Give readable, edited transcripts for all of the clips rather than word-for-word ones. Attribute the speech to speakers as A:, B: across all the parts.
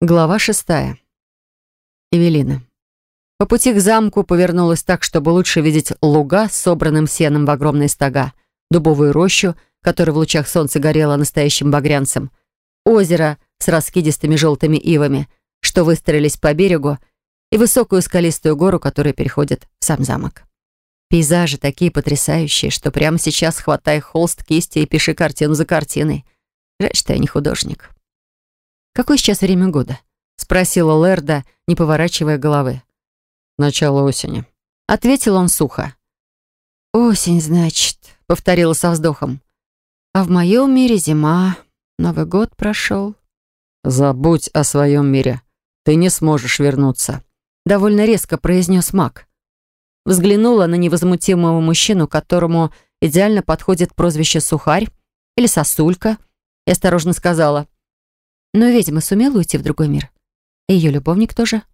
A: Глава 6. Эвелина. По пути к замку повернулась так, чтобы лучше видеть луга с собранным сеном в огромные стога, дубовую рощу, которая в лучах солнца горела настоящим багрянцем, озеро с раскидистыми желтыми ивами, что выстроились по берегу, и высокую скалистую гору, которая переходит в сам замок. Пейзажи такие потрясающие, что прямо сейчас хватай холст, кисти и пиши картину за картиной. Жаль, что я не художник. «Какое сейчас время года?» — спросила Лерда, не поворачивая головы.
B: «Начало осени»,
A: — ответил он сухо. «Осень, значит», — повторила со вздохом. «А в моем мире зима. Новый год прошел».
B: «Забудь о своем мире. Ты не сможешь вернуться»,
A: — довольно резко произнес маг. Взглянула на невозмутимого мужчину, которому идеально подходит прозвище «Сухарь» или «Сосулька», и осторожно сказала: «Но ведьма сумела уйти в другой мир? И ее любовник тоже?»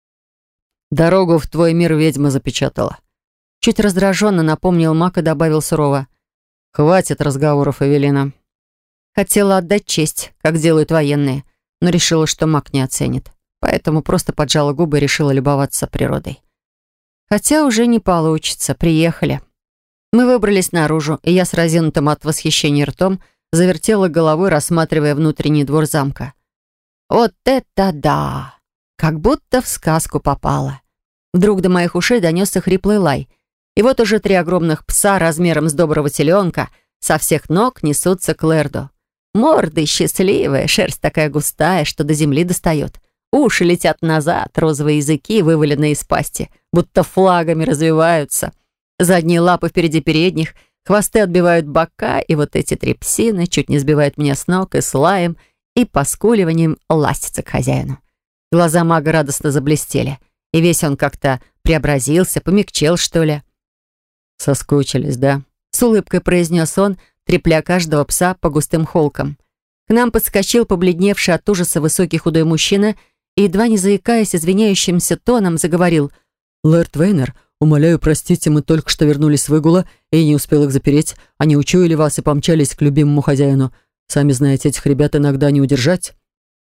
B: «Дорогу в твой мир ведьма запечатала».
A: Чуть раздраженно напомнил маг и добавил сурово:
B: «Хватит разговоров, Эвелина».
A: Хотела отдать честь, как делают военные, но решила, что маг не оценит. Поэтому просто поджала губы и решила любоваться природой. Хотя уже не получится. Приехали. Мы выбрались наружу, и я с разинутым от восхищения ртом завертела головой, рассматривая внутренний двор замка. Вот это да! Как будто в сказку попала. Вдруг до моих ушей донесся хриплый лай. И вот уже 3 огромных пса размером с доброго теленка со всех ног несутся к Лерду. Морды счастливые, шерсть такая густая, что до земли достает. Уши летят назад, розовые языки, вываленные из пасти, будто флагами развиваются. Задние лапы впереди передних, хвосты отбивают бока, и вот эти 3 псины чуть не сбивают меня с ног и с лаем, и поскуливанием ластятся к хозяину. Глаза мага радостно заблестели, и весь он как-то преобразился, помягчел, что ли.
B: «Соскучились, да?»
A: — с улыбкой произнес он, трепля каждого пса по густым холкам. К нам подскочил побледневший от ужаса высокий худой мужчина и, едва не заикаясь извиняющимся тоном, заговорил:
B: «Лэрд Вейнер, умоляю, простите, мы только что вернулись с выгула, и не успел их запереть. Они учуяли вас и помчались к любимому хозяину. Сами знаете, этих ребят иногда не удержать».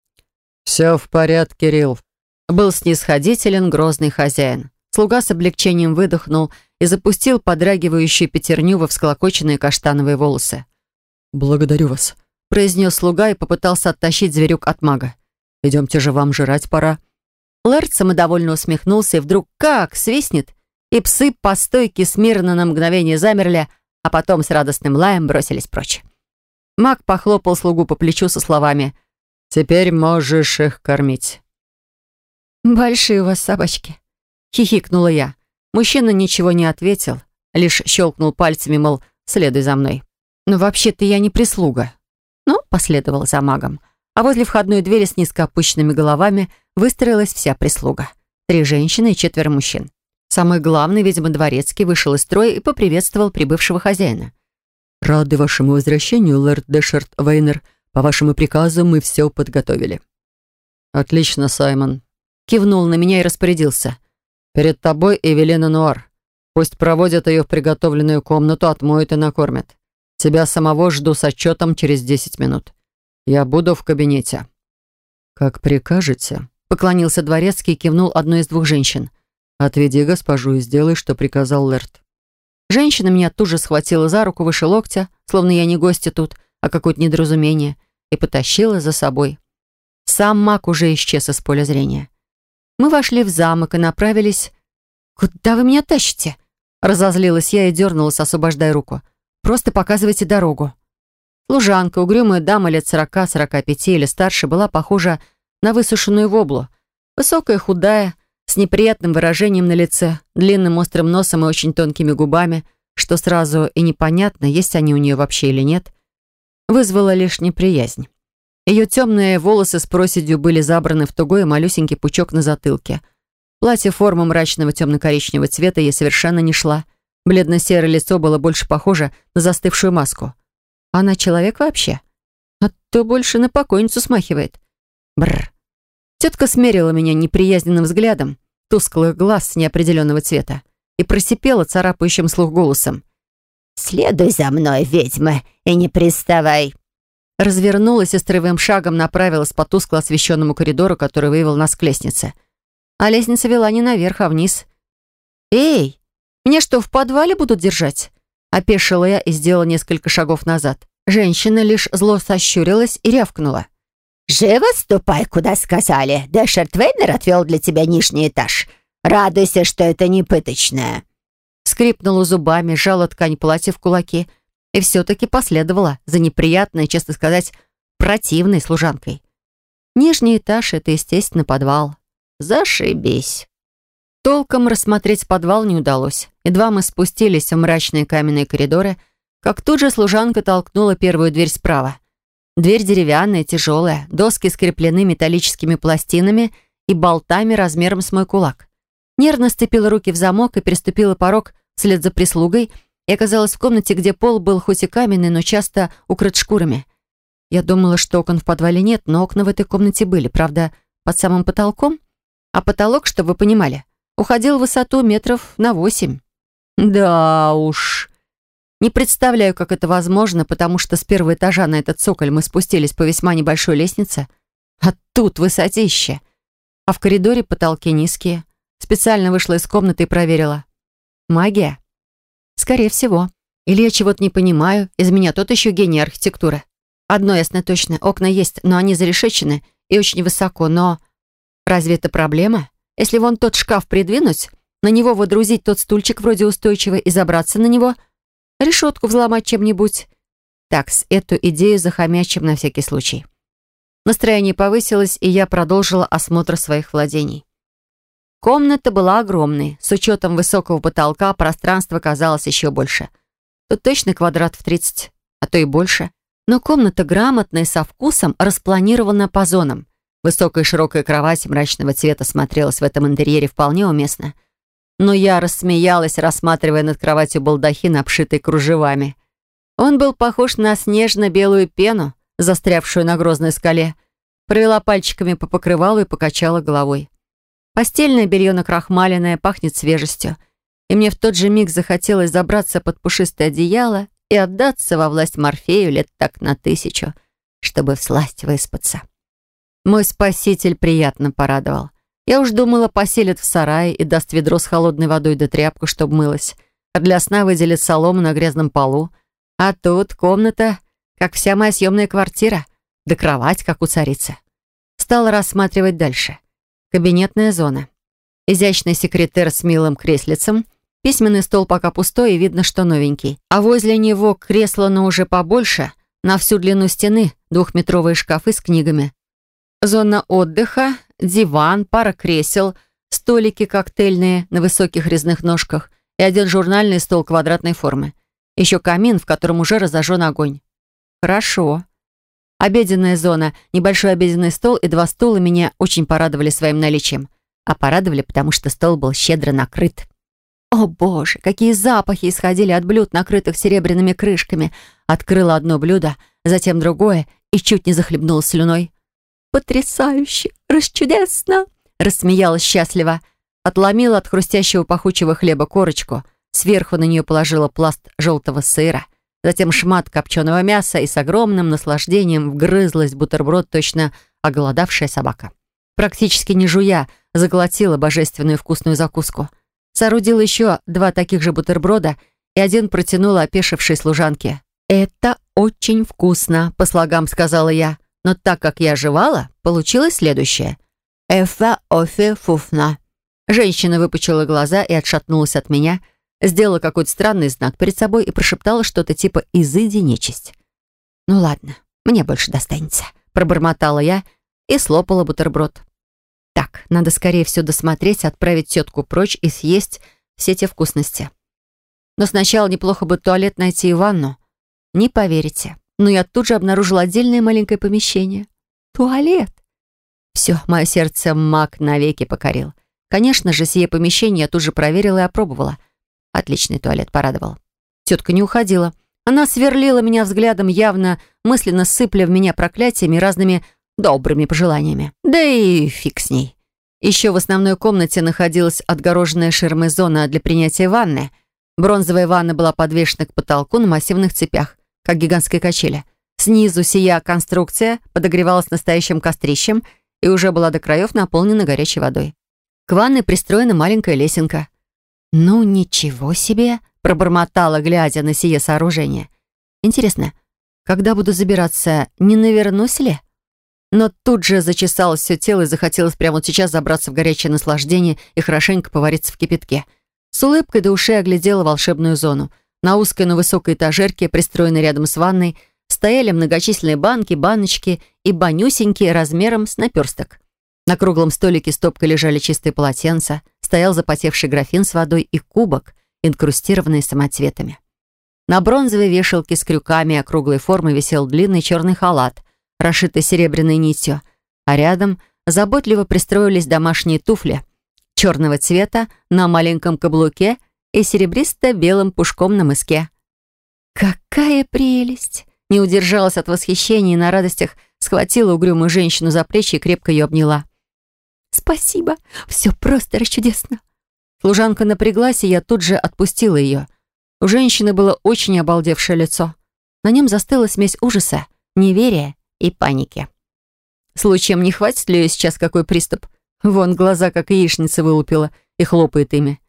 B: «Все в порядке, Кирилл»,
A: — был снисходителен грозный хозяин. Слуга с облегчением выдохнул и запустил подрагивающую пятерню во всклокоченные каштановые волосы.
B: «Благодарю вас»,
A: — произнес слуга и попытался оттащить зверюк от мага.
B: «Идемте же, вам жрать пора».
A: Лэрд самодовольно усмехнулся и вдруг как свистнет, и псы по стойке смирно на мгновение замерли, а потом с радостным лаем бросились прочь. Маг похлопал слугу по плечу со словами:
B: «Теперь можешь их кормить».
A: «Большие у вас собачки», — хихикнула я. Мужчина ничего не ответил, лишь щелкнул пальцами, мол, следуй за мной. Но вообще-то я не прислуга. Но последовала за магом. А возле входной двери с низко опущенными головами выстроилась вся прислуга. 3 женщины и 4 мужчин. Самый главный, видимо, дворецкий, вышел из строя и поприветствовал прибывшего хозяина.
B: «Рады вашему возвращению, лэрд Дэшард Вейнер. По вашему приказу мы все подготовили». «Отлично, Саймон», — кивнул на меня и распорядился. «Перед тобой Эвелина Нуар. Пусть проводят ее в приготовленную комнату, отмоют и накормят. Тебя самого жду с отчетом через 10 минут. Я буду в кабинете». «Как прикажете», — поклонился дворецкий и кивнул одной из 2 женщин. «Отведи госпожу и сделай, что приказал Лэрд».
A: Женщина меня тут же схватила за руку выше локтя, словно я не гостья тут, а какое-то недоразумение, и потащила за собой. Сам маг уже исчез из поля зрения. Мы вошли в замок и направились... «Куда вы меня тащите?» Разозлилась я и дернулась, освобождая руку. «Просто показывайте дорогу». Служанка, угрюмая дама лет 40-45 или старше, была похожа на высушенную воблу. Высокая, худая, с неприятным выражением на лице, длинным острым носом и очень тонкими губами, что сразу и непонятно, есть они у нее вообще или нет, вызвало лишь неприязнь. Ее темные волосы с проседью были забраны в тугой и малюсенький пучок на затылке. Платье формы мрачного темно-коричневого цвета ей совершенно не шла. Бледно-серое лицо было больше похоже на застывшую маску. Она человек вообще? А то больше на покойницу смахивает. Бррр. Тетка смерила меня неприязненным взглядом, тусклых глаз неопределенного цвета, и просипела царапающим слух голосом:
C: «Следуй за мной, ведьма, и не приставай».
A: Развернулась и строевым шагом направилась по тускло освещенному коридору, который вывел нас к лестнице. А лестница вела не наверх, а вниз. «Эй, меня что, в подвале будут держать?» Опешила я и сделала несколько шагов назад. Женщина лишь зло сощурилась и рявкнула.
C: «Живо ступай, куда сказали. Дэшерт Вейнер отвел для тебя нижний этаж. Радуйся, что это не пыточное».
A: Скрипнула зубами, сжала ткань платья в кулаки и все-таки последовала за неприятной, честно сказать, противной служанкой. Нижний этаж — это, естественно, подвал. Зашибись. Толком рассмотреть подвал не удалось. Едва мы спустились в мрачные каменные коридоры, как тут же служанка толкнула первую дверь справа. Дверь деревянная, тяжелая, доски скреплены металлическими пластинами и болтами размером с мой кулак. Нервно сцепила руки в замок и переступила порог вслед за прислугой и оказалась в комнате, где пол был хоть и каменный, но часто укрыт шкурами. Я думала, что окон в подвале нет, но окна в этой комнате были, правда, под самым потолком. А потолок, чтобы вы понимали, уходил в высоту метров на 8. Да уж. Не представляю, как это возможно, потому что с первого этажа на этот цоколь мы спустились по весьма небольшой лестнице, а тут высотище. А в коридоре потолки низкие. Специально вышла из комнаты и проверила. Магия? Скорее всего. Или я чего-то не понимаю, из меня тот еще гений архитектуры. Одно ясно точно, окна есть, но они зарешечены и очень высоко, но... Разве это проблема? Если вон тот шкаф придвинуть, на него водрузить тот стульчик вроде устойчивый и забраться на него, решетку взломать чем-нибудь. Так, с эту идею захомячим на всякий случай. Настроение повысилось, и я продолжила осмотр своих владений. Комната была огромной. С учетом высокого потолка пространство казалось еще больше. Тут точно квадратов 30, а то и больше. Но комната грамотно и со вкусом распланирована по зонам. Высокая широкая кровать мрачного цвета смотрелась в этом интерьере вполне уместно. Но я рассмеялась, рассматривая над кроватью балдахин, обшитый кружевами. Он был похож на снежно-белую пену, застрявшую на грозной скале. Провела пальчиками по покрывалу и покачала головой. Постельное белье накрахмаленное, пахнет свежестью. И мне в тот же миг захотелось забраться под пушистое одеяло и отдаться во власть Морфею лет так на 1000, чтобы всласть выспаться. Мой спаситель приятно порадовал. Я уж думала, поселит в сарае и даст ведро с холодной водой да тряпку, чтобы мылась, а для сна выделит солому на грязном полу. А тут комната, как вся моя съемная квартира, да кровать, как у царицы. Стала рассматривать дальше. Кабинетная зона. Изящный секретер с милым креслицем, письменный стол пока пустой и видно, что новенький. А возле него кресло, но уже побольше, на всю длину стены, 2-метровые шкафы с книгами. Зона отдыха, диван, пара кресел, столики коктейльные на высоких резных ножках и один журнальный стол квадратной формы. Еще камин, в котором уже разожжен огонь. Хорошо. Обеденная зона, небольшой обеденный стол и 2 стула меня очень порадовали своим наличием. А порадовали, потому что стол был щедро накрыт. О боже, какие запахи исходили от блюд, накрытых серебряными крышками. Открыла одно блюдо, затем другое и чуть не захлебнулась слюной. «Потрясающе! Расчудесно!» Рассмеялась счастливо. Отломила от хрустящего пахучего хлеба корочку. Сверху на нее положила пласт желтого сыра. Затем шмат копченого мяса и с огромным наслаждением вгрызлась в бутерброд точно оголодавшая собака. Практически не жуя, заглотила божественную вкусную закуску. Соорудила еще 2 таких же бутерброда и один протянула опешившей служанке. «Это очень вкусно», — по слогам сказала я. Но так как я жевала, получилось следующее. «Эфа офе фуфна». Женщина выпучила глаза и отшатнулась от меня, сделала какой-то странный знак перед собой и прошептала что-то типа «изыди, нечисть». «Ну ладно, мне больше достанется», — пробормотала я и слопала бутерброд. Так, надо скорее все досмотреть, отправить тетку прочь и съесть все те вкусности. Но сначала неплохо бы туалет найти и ванну. Не поверите, но я тут же обнаружила отдельное маленькое помещение. Туалет. Все, мое сердце маг навеки покорил. Конечно же, сие помещение я тут же проверила и опробовала. Отличный туалет, порадовал. Тетка не уходила. Она сверлила меня взглядом, явно мысленно сыпля в меня проклятиями и разными добрыми пожеланиями. Да и фиг с ней. Еще в основной комнате находилась отгороженная ширмой зона для принятия ванны. Бронзовая ванна была подвешена к потолку на массивных цепях, как гигантская качеля. Снизу сия конструкция подогревалась настоящим кострищем и уже была до краев наполнена горячей водой. К ванной пристроена маленькая лесенка. «Ну, ничего себе!» — пробормотала, глядя на сие сооружение. «Интересно, когда буду забираться, не навернусь ли?» Но тут же зачесалось все тело и захотелось прямо вот сейчас забраться в горячее наслаждение и хорошенько повариться в кипятке. С улыбкой до ушей оглядела волшебную зону. На узкой, но высокой этажерке, пристроенной рядом с ванной, стояли многочисленные банки, баночки и банюсенькие размером с наперсток. На круглом столике стопкой лежали чистые полотенца, стоял запотевший графин с водой и кубок, инкрустированный самоцветами. На бронзовой вешалке с крюками округлой формы висел длинный черный халат, расшитый серебряной нитью, а рядом заботливо пристроились домашние туфли черного цвета на маленьком каблуке и серебристо-белым пушком на мыске. «Какая прелесть!» Не удержалась от восхищения и на радостях схватила угрюмую женщину за плечи и крепко ее обняла. «Спасибо, все просто расчудесно!» Служанка напряглась, и я тут же отпустила ее. У женщины было очень обалдевшее лицо. На нем застыла смесь ужаса, неверия и паники. Случаем не хватит ли ее сейчас какой приступ? Вон глаза, как яичница, вылупила и хлопает ими.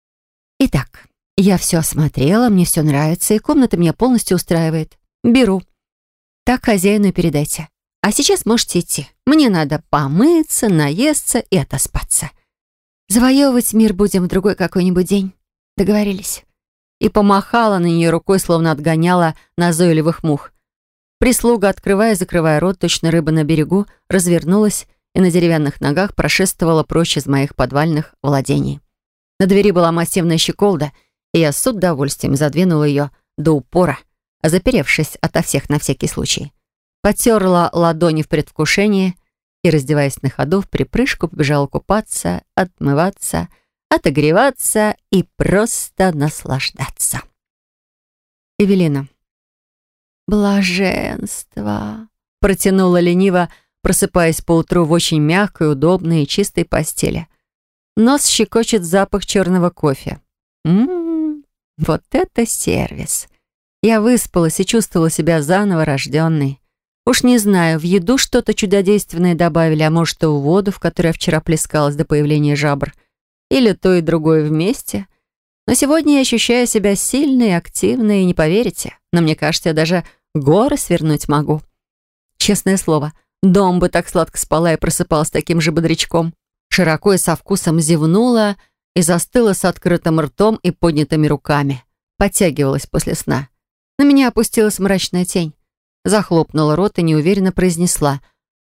A: «Итак, я все осмотрела, мне все нравится, и комната меня полностью устраивает. Беру. Так хозяину и передайте. А сейчас можете идти. Мне надо помыться, наесться и отоспаться. Завоевывать мир будем в другой какой-нибудь день. Договорились?» И помахала на нее рукой, словно отгоняла назойливых мух. Прислуга, открывая и закрывая рот, точно рыба на берегу, развернулась и на деревянных ногах прошествовала прочь из моих подвальных владений. На двери была массивная щеколда, и я с удовольствием задвинула ее до упора, заперевшись ото всех на всякий случай. Потерла ладони в предвкушении и, раздеваясь на ходу, в припрыжку побежала купаться, отмываться, отогреваться и просто наслаждаться. Эвелина. «Блаженство!» — протянула лениво, просыпаясь поутру в очень мягкой, удобной и чистой постели. Нос щекочет запах черного кофе. Вот это сервис! Я выспалась и чувствовала себя заново рожденной. Уж не знаю, в еду что-то чудодейственное добавили, а может, и в воду, в которой я вчера плескалась до появления жабр. Или то и другое вместе. Но сегодня я ощущаю себя сильной, активной, и не поверите, но мне кажется, я даже горы свернуть могу. Честное слово, дом бы так сладко спала и просыпалась таким же бодрячком. Широко и со вкусом зевнула и застыла с открытым ртом и поднятыми руками. Подтягивалась после сна. На меня опустилась мрачная тень. Захлопнула рот и неуверенно произнесла: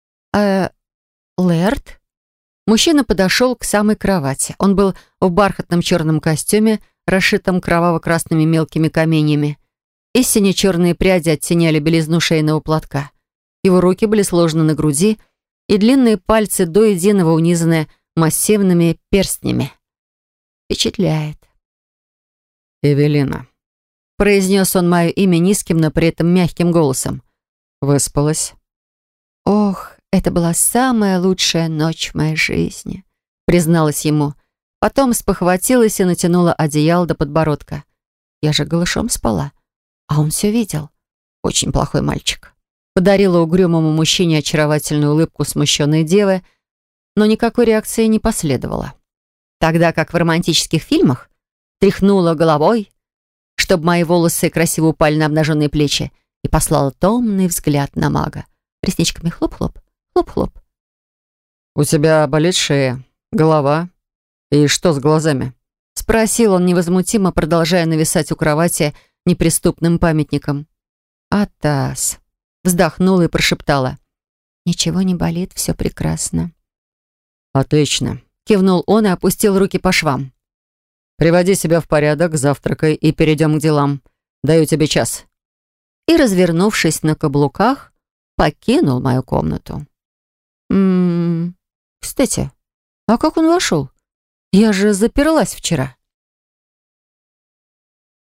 A: Лэрд?» Мужчина подошел к самой кровати. Он был в бархатном черном костюме, расшитом кроваво-красными мелкими каменьями. Истинно черные пряди оттеняли белизну шейного платка. Его руки были сложены на груди, и длинные пальцы до единого унизаны массивными перстнями. Впечатляет.
B: «Эвелина», — произнес он мое имя низким, но при этом мягким голосом. «Выспалась?»
A: «Ох, это была самая лучшая ночь в моей жизни», — призналась ему. Потом спохватилась и натянула одеяло до подбородка. Я же голышом спала, а он все видел. Очень плохой мальчик. Подарила угрюмому мужчине очаровательную улыбку смущенной девы, но никакой реакции не последовало. Тогда как в романтических фильмах тряхнула головой, чтобы мои волосы красиво упали на обнаженные плечи, и послала томный взгляд на мага. Ресничками хлоп-хлоп, хлоп-хлоп.
B: «У тебя болит шея, голова? И что с глазами?»
A: — спросил он невозмутимо, продолжая нависать у кровати неприступным памятником. «Атас!» — вздохнула и прошептала. «Ничего не болит, все прекрасно».
B: «Отлично!»
A: — кивнул он и опустил руки по швам.
B: «Приводи себя в порядок, завтракай и перейдем к делам. Даю тебе час».
A: И, развернувшись на каблуках, покинул мою комнату. Кстати, а как он вошел? Я же заперлась вчера.